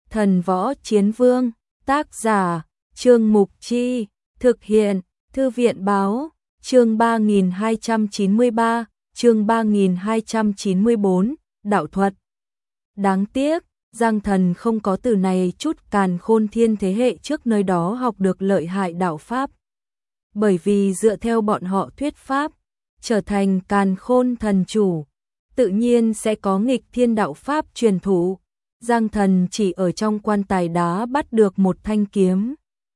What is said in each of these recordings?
Thần Võ Chiến Vương, tác giả, Trương Mục Chi, thực hiện, Thư viện Báo, chương 3293, chương 3294, đạo thuật. Đáng tiếc, Giang Thần không có từ này chút càn khôn thiên thế hệ trước nơi đó học được lợi hại đạo pháp. Bởi vì dựa theo bọn họ thuyết pháp, trở thành càn khôn thần chủ, tự nhiên sẽ có nghịch thiên đạo pháp truyền thụ. Giang Thần chỉ ở trong quan tài đá bắt được một thanh kiếm.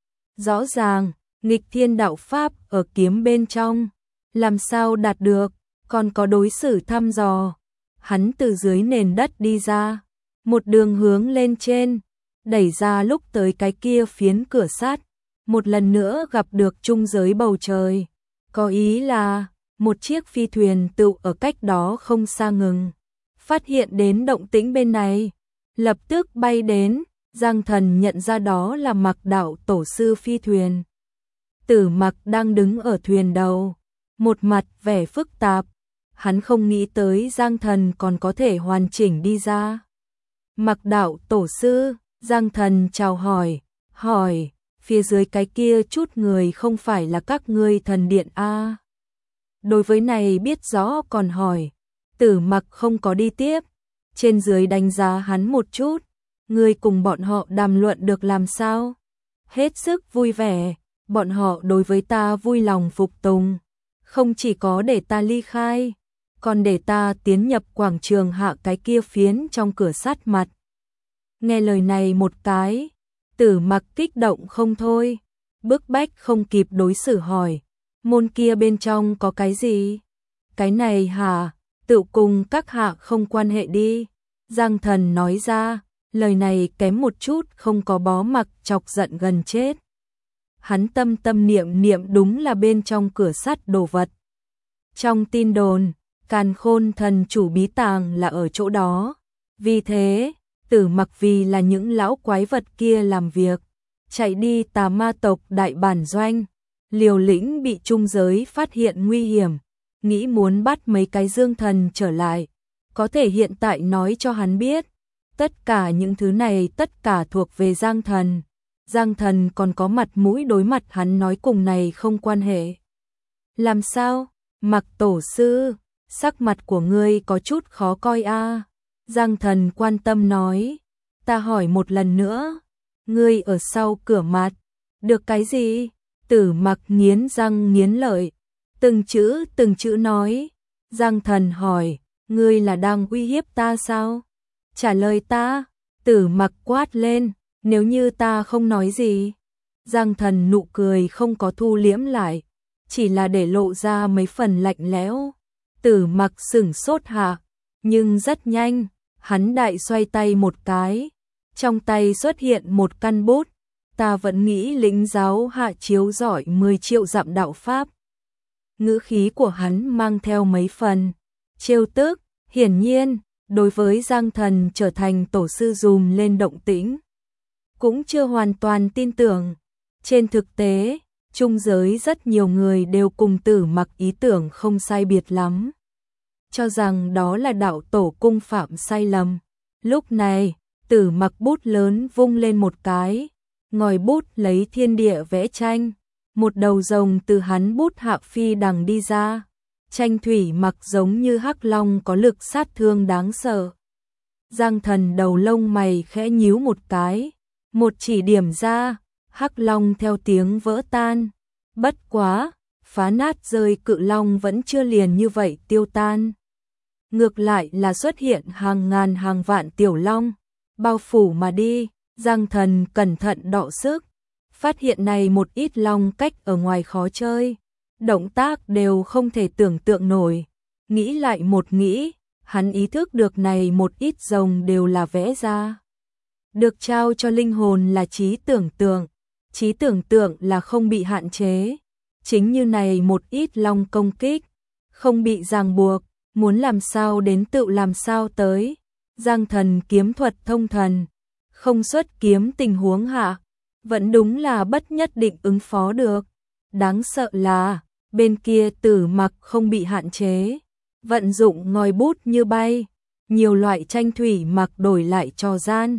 Rõ ràng, nghịch thiên đạo pháp ở kiếm bên trong, làm sao đạt được, còn có đối xử thăm dò. Hắn từ dưới nền đất đi ra, một đường hướng lên trên, đẩy ra lúc tới cái kia phiến cửa sắt, một lần nữa gặp được trung giới bầu trời. Có ý là, một chiếc phi thuyền tựu ở cách đó không xa ngừng. Phát hiện đến động tĩnh bên này, lập tức bay đến, Giang Thần nhận ra đó là Mặc đạo tổ sư phi thuyền. Tử Mặc đang đứng ở thuyền đầu, một mặt vẻ phức tạp, hắn không nghĩ tới Giang Thần còn có thể hoàn chỉnh đi ra. Mặc đạo tổ sư, Giang Thần chào hỏi, phía dưới cái kia chút người không phải là các ngươi thần điện a? Đối với này biết rõ còn hỏi, Tử Mặc không có đi tiếp, trên dưới đánh giá hắn một chút, ngươi cùng bọn họ đàm luận được làm sao? Hết sức vui vẻ, bọn họ đối với ta vui lòng phục tùng, không chỉ có để ta ly khai, còn để ta tiến nhập quảng trường hạ cái kia phiến trong cửa sắt mặt. Nghe lời này một cái, Tử Mặc kích động không thôi, bức bách không kịp đối xử hỏi, môn kia bên trong có cái gì? Cái này hả, tự cùng các hạ không quan hệ đi. Giang Thần nói ra, lời này kém một chút không có bó mặc chọc giận gần chết. Hắn tâm niệm đúng là bên trong cửa sắt đồ vật. Trong tin đồn, càn khôn thần chủ bí tàng là ở chỗ đó. Vì thế, Tử Mặc vì là những lão quái vật kia làm việc, chạy đi Tà Ma tộc đại bản doanh, liều lĩnh bị trung giới phát hiện nguy hiểm, nghĩ muốn bắt mấy cái dương thần trở lại. Có thể hiện tại nói cho hắn biết, tất cả những thứ này tất cả thuộc về Giang Thần. Giang Thần còn có mặt mũi đối mặt hắn nói cùng này không quan hệ. Làm sao? Mặc tổ sư, sắc mặt của ngươi có chút khó coi a. Giang Thần quan tâm nói, ta hỏi một lần nữa, ngươi ở sau cửa mặt, được cái gì? Tử Mặc nghiến răng nghiến lợi, từng chữ nói. Giang Thần hỏi, ngươi là đang uy hiếp ta sao? Trả lời ta. Tử Mặc quát lên, nếu như ta không nói gì. Giang Thần nụ cười không có thu liễm lại, chỉ là để lộ ra mấy phần lạnh lẽo. Tử Mặc sửng sốt hạ, nhưng rất nhanh, hắn đại xoay tay một cái, trong tay xuất hiện một căn bút. Ta vẫn nghĩ lĩnh giáo hạ chiếu giỏi 10 triệu dặm đạo pháp. Ngữ khí của hắn mang theo mấy phần trêu tức, hiển nhiên, đối với Giang Thần trở thành tổ sư dùm lên động tĩnh, cũng chưa hoàn toàn tin tưởng. Trên thực tế, trung giới rất nhiều người đều cùng Tử Mặc ý tưởng không sai biệt lắm, cho rằng đó là đạo tổ cung phạm sai lầm. Lúc này, Tử Mặc bút lớn vung lên một cái, ngòi bút lấy thiên địa vẽ tranh, một đầu rồng từ hắn bút hạ phi đằng đi ra. Tranh thủy mặc giống như hắc long có lực sát thương đáng sợ. Giang Thần đầu lông mày khẽ nhíu một cái, một chỉ điểm ra, hắc long theo tiếng vỡ tan. Bất quá, phá nát rơi cự long vẫn chưa liền như vậy tiêu tan. Ngược lại là xuất hiện hàng ngàn hàng vạn tiểu long, bao phủ mà đi. Giang Thần cẩn thận đọ sức, phát hiện này một ít long cách ở ngoài khó chơi, động tác đều không thể tưởng tượng nổi. Nghĩ lại một nghĩ, hắn ý thức được này một ít rồng đều là vẽ ra. Được trao cho linh hồn là trí tưởng tượng là không bị hạn chế. Chính như này một ít long công kích, không bị ràng buộc, muốn làm sao đến tự làm sao tới. Giang Thần kiếm thuật thông thần, không xuất kiếm tình huống hạ, vẫn đúng là bất nhất định ứng phó được. Đáng sợ là, bên kia Tử Mặc không bị hạn chế, vận dụng ngòi bút như bay, nhiều loại tranh thủy mặc đổi lại trò gian,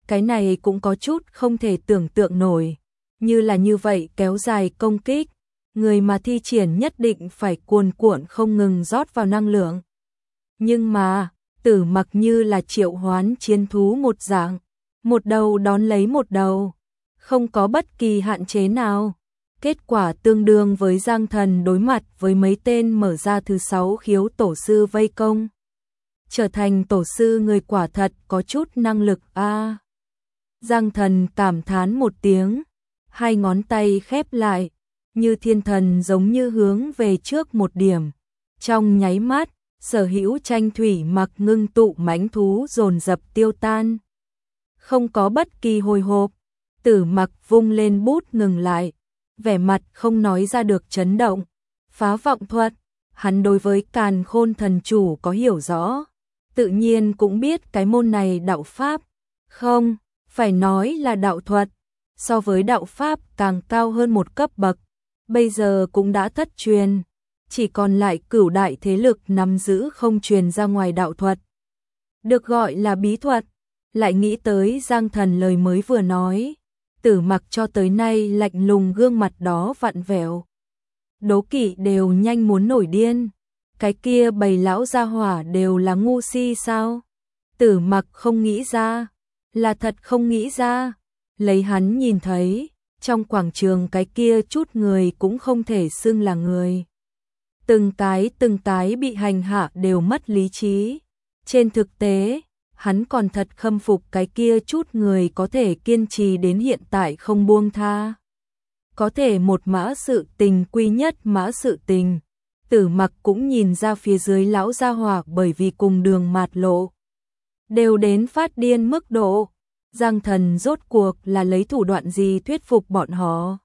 cái này cũng có chút không thể tưởng tượng nổi, như là như vậy kéo dài công kích, người mà thi triển nhất định phải cuồn cuộn không ngừng rót vào năng lượng. Nhưng mà, Tử Mặc như là triệu hoán chiến thú một dạng, một đầu đón lấy một đầu, không có bất kỳ hạn chế nào. Kết quả tương đương với Giang Thần đối mặt với mấy tên mở ra thứ 6 khiếu tổ sư vây công. Trở thành tổ sư người quả thật có chút năng lực a. Giang Thần cảm thán một tiếng, hai ngón tay khép lại, như thiên thần giống như hướng về trước một điểm. Trong nháy mắt, sở hữu tranh thủy mặc ngưng tụ mãnh thú dồn dập tiêu tan. Không có bất kỳ hồi hộp, Tử Mặc vung lên bút ngừng lại, vẻ mặt không nói ra được chấn động. Phá vọng thuật, hắn đối với Càn Khôn thần chủ có hiểu rõ, tự nhiên cũng biết cái môn này đạo pháp, không, phải nói là đạo thuật, so với đạo pháp càng cao hơn một cấp bậc, bây giờ cũng đã thất truyền, chỉ còn lại cửu đại thế lực nắm giữ không truyền ra ngoài đạo thuật. Được gọi là bí thuật, lại nghĩ tới Giang Thần lời mới vừa nói, Tử Mặc cho tới nay lạnh lùng gương mặt đó vặn vẹo. Đố kỵ đều nhanh muốn nổi điên, cái kia bầy lão gia hỏa đều là ngu si sao? Tử Mặc không nghĩ ra, là thật không nghĩ ra, lấy hắn nhìn thấy, trong quảng trường cái kia chút người cũng không thể xưng là người. Từng cái bị hành hạ đều mất lý trí. Trên thực tế, hắn còn thật khâm phục cái kia chút người có thể kiên trì đến hiện tại không buông tha. Có thể một mã sự tình quy nhất mã sự tình. Tử Mặc cũng nhìn ra phía dưới lão gia hỏa bởi vì cùng đường mạt lộ. Đều đến phát điên mức độ. Giang Thần rốt cuộc là lấy thủ đoạn gì thuyết phục bọn họ.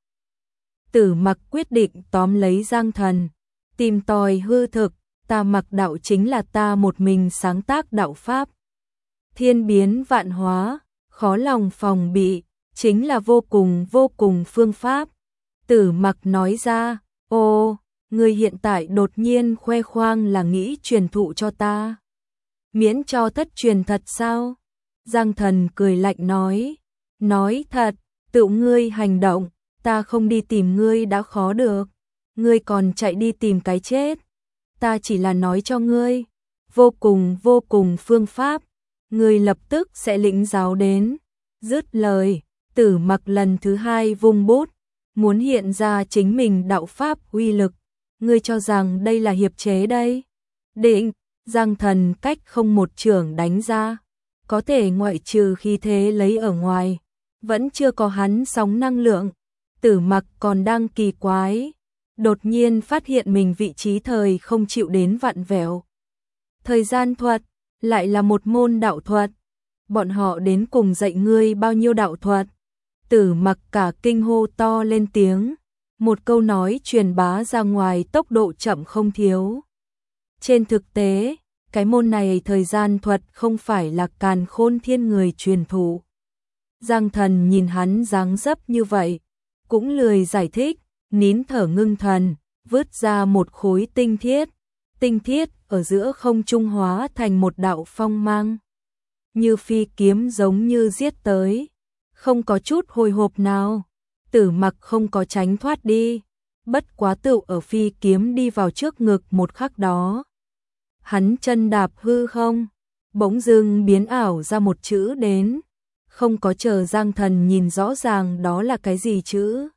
Tử Mặc quyết định tóm lấy Giang Thần, tìm tòi hư thực, ta Mặc đạo chính là ta một mình sáng tác đạo pháp. Thiên biến vạn hóa, khó lòng phòng bị, chính là vô cùng phương pháp. Tử Mặc nói ra, ô, người hiện tại đột nhiên khoe khoang là nghĩ truyền thụ cho ta. Miễn cho thất truyền thật sao? Giang Thần cười lạnh nói thật, tự ngươi hành động, ta không đi tìm ngươi đã khó được, ngươi còn chạy đi tìm cái chết. Ta chỉ là nói cho ngươi, vô cùng phương pháp, ngươi lập tức sẽ lĩnh giáo đến. Dứt lời, Tử Mặc lần thứ hai vung bút, muốn hiện ra chính mình đạo pháp uy lực. Ngươi cho rằng đây là hiệp chế đây? Định, Giang Thần cách không một chưởng đánh ra, có thể ngoại trừ khí thế lấy ở ngoài, vẫn chưa có hắn sóng năng lượng. Tử Mặc còn đang kỳ quái, đột nhiên phát hiện mình vị trí thời không chịu đến vặn vẹo. Thời gian thuật, lại là một môn đạo thuật. Bọn họ đến cùng dạy ngươi bao nhiêu đạo thuật? Tử Mặc cả kinh hô to lên tiếng, một câu nói truyền bá ra ngoài tốc độ chậm không thiếu. Trên thực tế, cái môn này thời gian thuật không phải là Càn Khôn Thiên người truyền thụ. Giang Thần nhìn hắn dáng dấp như vậy, cũng lười giải thích, nín thở ngưng thần, vứt ra một khối tinh thiết. Tinh thiết ở giữa không trung hóa thành một đạo phong mang. Như phi kiếm giống như giết tới, không có chút hồi hộp nào. Tử Mặc không có tránh thoát đi, bất quá tựu ở phi kiếm đi vào trước ngực một khắc đó. Hắn chân đạp hư không, bỗng dưng biến ảo ra một chữ đến, không có chờ Giang Thần nhìn rõ ràng đó là cái gì chữ.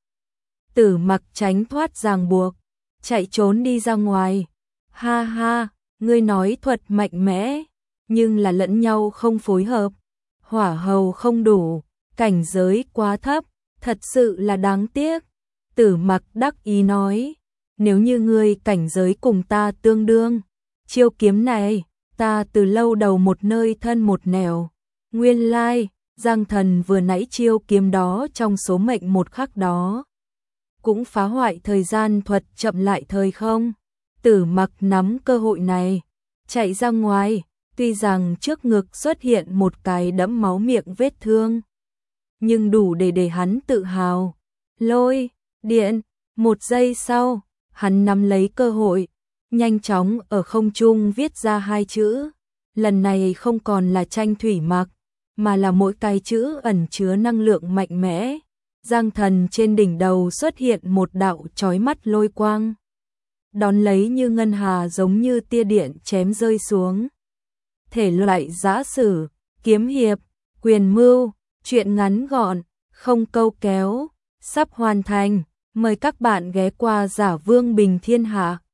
Tử Mặc tránh thoát ràng buộc, chạy trốn đi ra ngoài. Ha ha, ngươi nói thuật mạnh mẽ, nhưng là lẫn nhau không phối hợp, hỏa hầu không đủ, cảnh giới quá thấp, thật sự là đáng tiếc. Tử Mặc đắc ý nói, nếu như ngươi cảnh giới cùng ta tương đương, chiêu kiếm này, ta từ lâu đầu một nơi thân một nẻo. Nguyên lai, Giang Thần vừa nãy chiêu kiếm đó trong số mệnh một khắc đó, cũng phá hoại thời gian thuật chậm lại thời không. Tử Mặc nắm cơ hội này, chạy ra ngoài, tuy rằng trước ngực xuất hiện một cái đẫm máu miệng vết thương, nhưng đủ để hắn tự hào. Lôi, điện, một giây sau, hắn nắm lấy cơ hội, nhanh chóng ở không trung viết ra hai chữ. Lần này không còn là tranh thủy mặc, mà là mỗi cái chữ ẩn chứa năng lượng mạnh mẽ. Giang Thần trên đỉnh đầu xuất hiện một đạo chói mắt lôi quang. Đón lấy như ngân hà giống như tia điện chém rơi xuống. Thể loại giã sử, kiếm hiệp, quyền mưu, truyện ngắn gọn, không câu kéo, sắp hoàn thành. Mời các bạn ghé qua Giả Vương Bình Thiên Hạ.